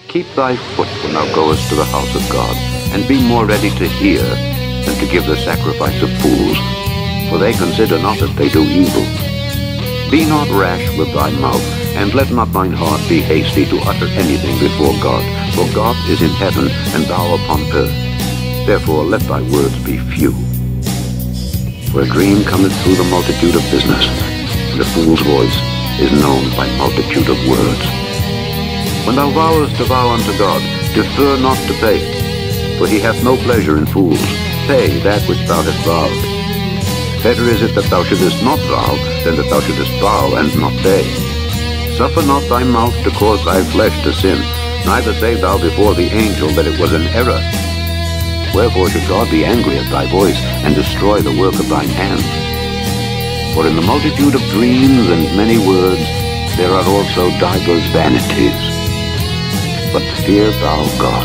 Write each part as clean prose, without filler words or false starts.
Keep thy foot when thou goest to the house of God, and be more ready to hear than to give the sacrifice of fools, for they consider not that they do evil. Be not rash with thy mouth, and let not thine heart be hasty to utter anything before God, for God is in heaven, and thou upon earth. Therefore let thy words be few. For a dream cometh through the multitude of business, and a fool's voice is known by multitude of words. When thou vowest to vow unto God, defer not to pay, for he hath no pleasure in fools. Pay that which thou hast vowed. Better is it that thou shouldest not vow, than that thou shouldest vow and not pay. Suffer not thy mouth to cause thy flesh to sin, neither say thou before the angel that it was an error. Wherefore should God be angry at thy voice, and destroy the work of thine hands? For in the multitude of dreams and many words there are also divers vanities. But fear thou God.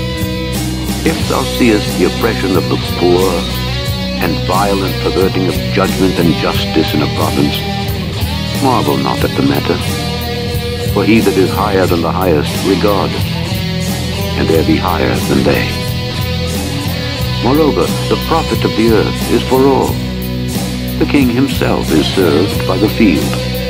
If thou seest the oppression of the poor, and violent perverting of judgment and justice in a province, marvel not at the matter. For he that is higher than the highest regardeth, and there be higher than they. Moreover, the profit of the earth is for all. The king himself is served by the field.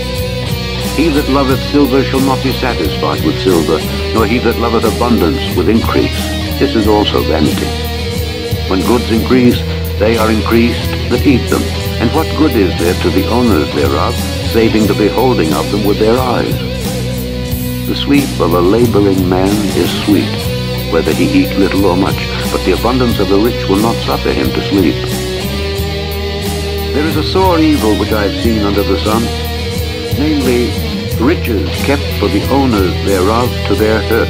He that loveth silver shall not be satisfied with silver, nor he that loveth abundance with increase. This is also vanity. When goods increase, they are increased that eat them. And what good is there to the owners thereof, saving the beholding of them with their eyes? The sleep of a laboring man is sweet, whether he eat little or much, but the abundance of the rich will not suffer him to sleep. There is a sore evil which I have seen under the sun, namely, riches kept for the owners thereof to their hurt.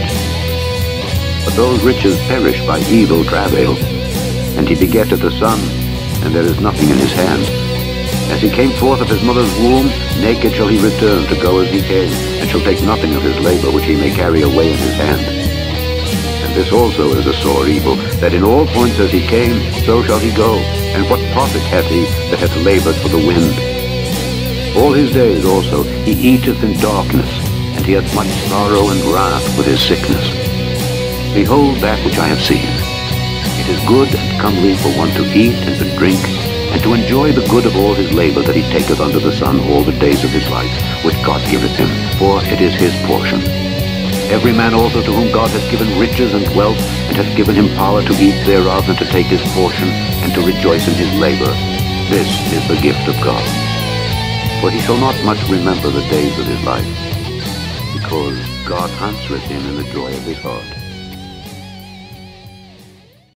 But those riches perish by evil travail, and he begetteth a son, and there is nothing in his hand. As he came forth of his mother's womb, naked shall he return to go as he came, and shall take nothing of his labor which he may carry away in his hand. And this also is a sore evil, that in all points as he came, so shall he go. And what profit hath he that hath labored for the wind? All his days also he eateth in darkness, and he hath much sorrow and wrath with his sickness. Behold that which I have seen. It is good and comely for one to eat and to drink, and to enjoy the good of all his labor that he taketh under the sun all the days of his life, which God giveth him, for it is his portion. Every man also to whom God hath given riches and wealth, and hath given him power to eat thereof, and to take his portion, and to rejoice in his labor, this is the gift of God. For he shall not much remember the days of his life, because God answereth him in the joy of his heart.